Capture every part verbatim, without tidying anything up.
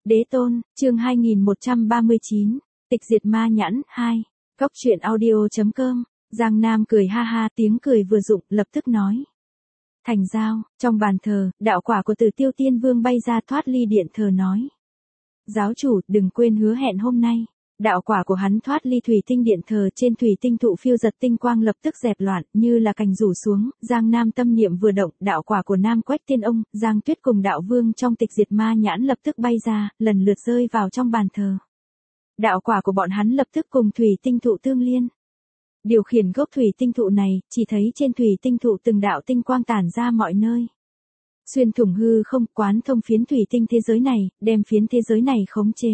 Đế tôn, chương hai nghìn một trăm ba mươi chín, tịch diệt ma nhãn, hai. Cốc truyện audio.com, Giang Nam cười ha ha, tiếng cười vừa dụng, lập tức nói. Thành giao, trong bàn thờ, đạo quả của Tử Tiêu Tiên Vương bay ra thoát ly điện thờ nói. Giáo chủ, đừng quên hứa hẹn hôm nay. Đạo quả của hắn thoát ly thủy tinh điện thờ, trên thủy tinh thụ phiêu giật tinh quang lập tức dẹp loạn, như là cành rủ xuống. Giang Nam tâm niệm vừa động, đạo quả của Nam Quách Tiên Ông, Giang Tuyết cùng đạo vương trong tịch diệt ma nhãn lập tức bay ra, lần lượt rơi vào trong bàn thờ. Đạo quả của bọn hắn lập tức cùng thủy tinh thụ tương liên. Điều khiển gốc thủy tinh thụ này, chỉ thấy trên thủy tinh thụ từng đạo tinh quang tản ra mọi nơi. Xuyên thủng hư không, quán thông phiến thủy tinh thế giới này, đem phiến thế giới này khống chế.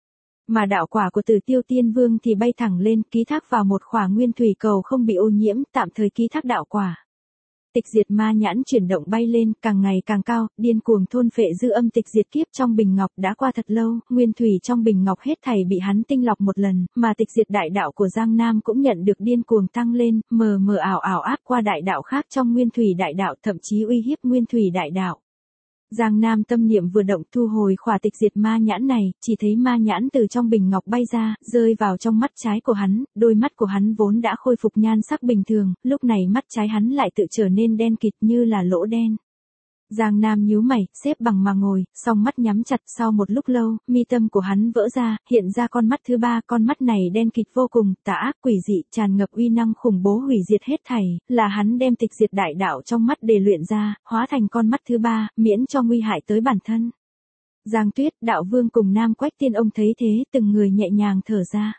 Mà đạo quả của Tử Tiêu Tiên Vương thì bay thẳng lên, ký thác vào một khỏa nguyên thủy cầu không bị ô nhiễm, tạm thời ký thác đạo quả. Tịch diệt ma nhãn chuyển động bay lên, càng ngày càng cao, điên cuồng thôn phệ dư âm tịch diệt kiếp trong bình ngọc. Đã qua thật lâu, nguyên thủy trong bình ngọc hết thảy bị hắn tinh lọc một lần, mà tịch diệt đại đạo của Giang Nam cũng nhận được điên cuồng tăng lên, mờ mờ ảo ảo áp qua đại đạo khác trong nguyên thủy đại đạo, thậm chí uy hiếp nguyên thủy đại đạo. Giang Nam tâm niệm vừa động, thu hồi khỏa tịch diệt ma nhãn này, chỉ thấy ma nhãn từ trong bình ngọc bay ra, rơi vào trong mắt trái của hắn. Đôi mắt của hắn vốn đã khôi phục nhan sắc bình thường, lúc này mắt trái hắn lại tự trở nên đen kịt như là lỗ đen. Giang Nam nhíu mày, xếp bằng mà ngồi, song mắt nhắm chặt. Sau một lúc lâu, mi tâm của hắn vỡ ra, hiện ra con mắt thứ ba. Con mắt này đen kịt vô cùng, tà ác quỷ dị, tràn ngập uy năng khủng bố hủy diệt hết thảy. Là hắn đem tịch diệt đại đạo trong mắt để luyện ra, hóa thành con mắt thứ ba, miễn cho nguy hại tới bản thân. Giang Tuyết, đạo vương cùng Nam Quách Tiên Ông thấy thế, từng người nhẹ nhàng thở ra.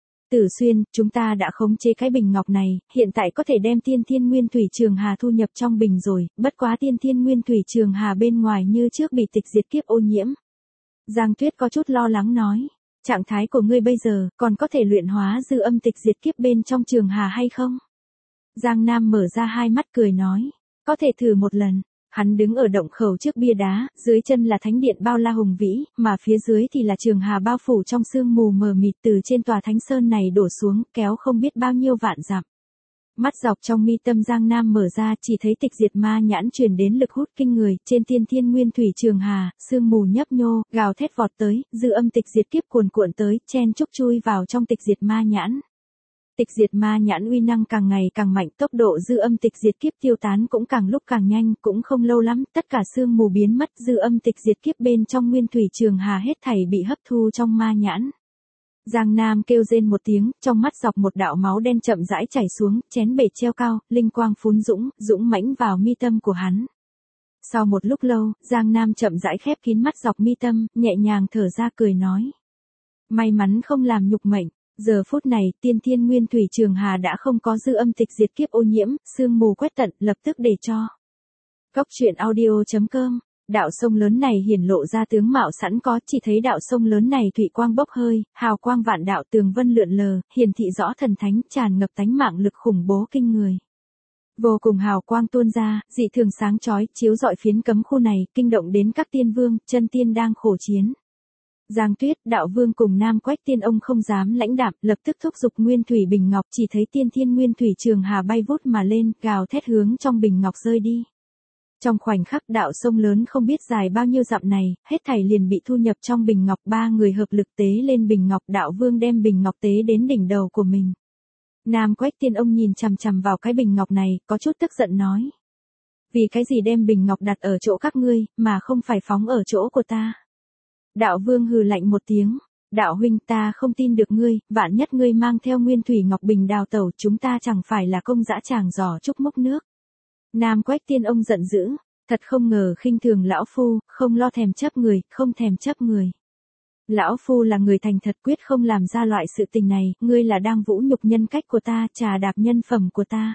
Tử Xuyên, chúng ta đã khống chế cái bình ngọc này, hiện tại có thể đem tiên thiên nguyên thủy trường hà thu nhập trong bình rồi, bất quá tiên thiên nguyên thủy trường hà bên ngoài như trước bị tịch diệt kiếp ô nhiễm. Giang Tuyết có chút lo lắng nói, trạng thái của ngươi bây giờ, còn có thể luyện hóa dư âm tịch diệt kiếp bên trong trường hà hay không? Giang Nam mở ra hai mắt cười nói, có thể thử một lần. Hắn đứng ở động khẩu trước bia đá, dưới chân là thánh điện bao la hùng vĩ, mà phía dưới thì là trường hà bao phủ trong sương mù mờ mịt từ trên tòa thánh sơn này đổ xuống, kéo không biết bao nhiêu vạn dặm. Mắt dọc trong mi tâm Giang Nam mở ra, chỉ thấy tịch diệt ma nhãn truyền đến lực hút kinh người, trên tiên thiên nguyên thủy trường hà, sương mù nhấp nhô, gào thét vọt tới, dư âm tịch diệt kiếp cuồn cuộn tới, chen chúc chui vào trong tịch diệt ma nhãn. Tịch diệt ma nhãn uy năng càng ngày càng mạnh, tốc độ dư âm tịch diệt kiếp tiêu tán cũng càng lúc càng nhanh, cũng không lâu lắm, tất cả sương mù biến mất, dư âm tịch diệt kiếp bên trong nguyên thủy trường hà hết thảy bị hấp thu trong ma nhãn. Giang Nam kêu rên một tiếng, trong mắt dọc một đạo máu đen chậm rãi chảy xuống, chén bể treo cao, linh quang phún dũng, dũng mãnh vào mi tâm của hắn. Sau một lúc lâu, Giang Nam chậm rãi khép kín mắt dọc mi tâm, nhẹ nhàng thở ra cười nói. May mắn không làm nhục mệnh. Giờ phút này, tiên thiên nguyên thủy trường hà đã không có dư âm tịch diệt kiếp ô nhiễm, sương mù quét tận, lập tức để cho. Cốc truyện audio.com, đạo sông lớn này hiển lộ ra tướng mạo sẵn có, chỉ thấy đạo sông lớn này thủy quang bốc hơi, hào quang vạn đạo tường vân lượn lờ, hiển thị rõ thần thánh, tràn ngập tánh mạng lực khủng bố kinh người. Vô cùng hào quang tuôn ra, dị thường sáng chói, chiếu rọi phiến cấm khu này, kinh động đến các tiên vương, chân tiên đang khổ chiến. Giang Tuyết, đạo vương cùng Nam Quách Tiên Ông không dám lãnh đạm, lập tức thúc giục nguyên thủy bình ngọc, chỉ thấy tiên thiên nguyên thủy trường hà bay vút mà lên, gào thét hướng trong bình ngọc rơi đi. Trong khoảnh khắc đạo sông lớn không biết dài bao nhiêu dặm này, hết thảy liền bị thu nhập trong bình ngọc, ba người hợp lực tế lên bình ngọc, đạo vương đem bình ngọc tế đến đỉnh đầu của mình. Nam Quách Tiên Ông nhìn chằm chằm vào cái bình ngọc này, có chút tức giận nói. Vì cái gì đem bình ngọc đặt ở chỗ các ngươi, mà không phải phóng ở chỗ của ta? Đạo vương hừ lạnh một tiếng, đạo huynh ta không tin được ngươi, vạn nhất ngươi mang theo nguyên thủy ngọc bình đào tẩu, chúng ta chẳng phải là công dã tràng giò trúc mốc nước. Nam Quách Tiên Ông giận dữ, thật không ngờ khinh thường lão phu, không lo thèm chấp người, không thèm chấp người. Lão phu là người thành thật quyết không làm ra loại sự tình này, ngươi là đang vũ nhục nhân cách của ta, trà đạp nhân phẩm của ta.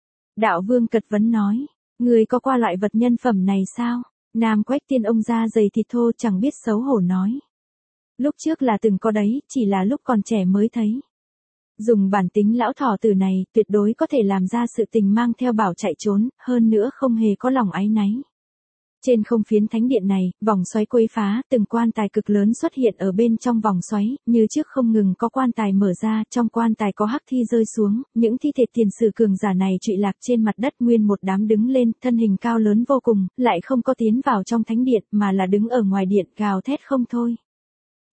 Đạo vương cật vấn nói, ngươi có qua loại vật nhân phẩm này sao? Nam Quách Tiên Ông da dày thịt thô chẳng biết xấu hổ nói. Lúc trước là từng có đấy, chỉ là lúc còn trẻ mới thấy. Dùng bản tính lão thỏ tử này, tuyệt đối có thể làm ra sự tình mang theo bảo chạy trốn, hơn nữa không hề có lòng áy náy. Trên không phiến thánh điện này, vòng xoáy quấy phá, từng quan tài cực lớn xuất hiện ở bên trong vòng xoáy, như trước không ngừng có quan tài mở ra, trong quan tài có hắc thi rơi xuống, những thi thể tiền sử cường giả này trụy lạc trên mặt đất, nguyên một đám đứng lên, thân hình cao lớn vô cùng, lại không có tiến vào trong thánh điện, mà là đứng ở ngoài điện, gào thét không thôi.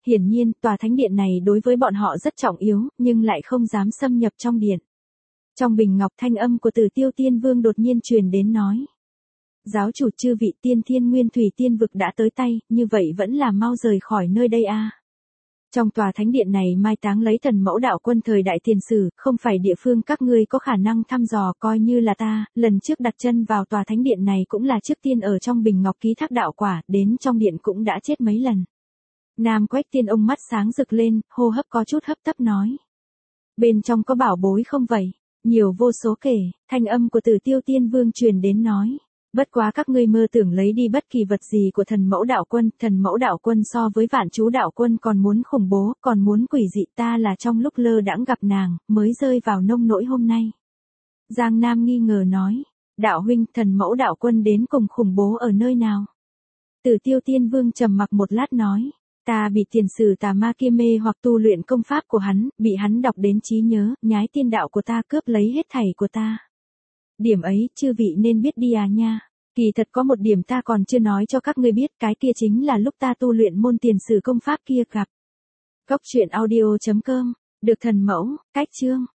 Hiển nhiên, tòa thánh điện này đối với bọn họ rất trọng yếu, nhưng lại không dám xâm nhập trong điện. Trong bình ngọc thanh âm của Tử Tiêu Tiên Vương đột nhiên truyền đến nói. Giáo chủ chư vị tiên thiên nguyên thủy tiên vực đã tới tay, như vậy vẫn là mau rời khỏi nơi đây a. Trong tòa thánh điện này mai táng lấy thần mẫu đạo quân thời đại tiền sử, không phải địa phương các ngươi có khả năng thăm dò, coi như là ta, lần trước đặt chân vào tòa thánh điện này cũng là trước tiên ở trong bình ngọc ký thác đạo quả, đến trong điện cũng đã chết mấy lần. Nam Quách Tiên ông mắt sáng rực lên, hô hấp có chút hấp tấp nói. Bên trong có bảo bối không vậy? Nhiều vô số kể, thanh âm của Tử Tiêu Tiên Vương truyền đến nói. Bất quá các ngươi mơ tưởng lấy đi bất kỳ vật gì của thần mẫu đạo quân, thần mẫu đạo quân so với vạn chú đạo quân còn muốn khủng bố, còn muốn quỷ dị, ta là trong lúc lơ đãng gặp nàng, mới rơi vào nông nỗi hôm nay. Giang Nam nghi ngờ nói, đạo huynh, thần mẫu đạo quân đến cùng khủng bố ở nơi nào? Tử Tiêu Tiên Vương trầm mặc một lát nói, ta bị tiền sử tà ma kia mê hoặc tu luyện công pháp của hắn, bị hắn đọc đến trí nhớ, nhái tiên đạo của ta, cướp lấy hết thảy của ta. Điểm ấy, chư vị nên biết đi à nha. Kỳ thật có một điểm ta còn chưa nói cho các ngươi biết, cái kia chính là lúc ta tu luyện môn tiền sử công pháp kia gặp. Góc truyện audio chấm com, được thần mẫu, cách chương.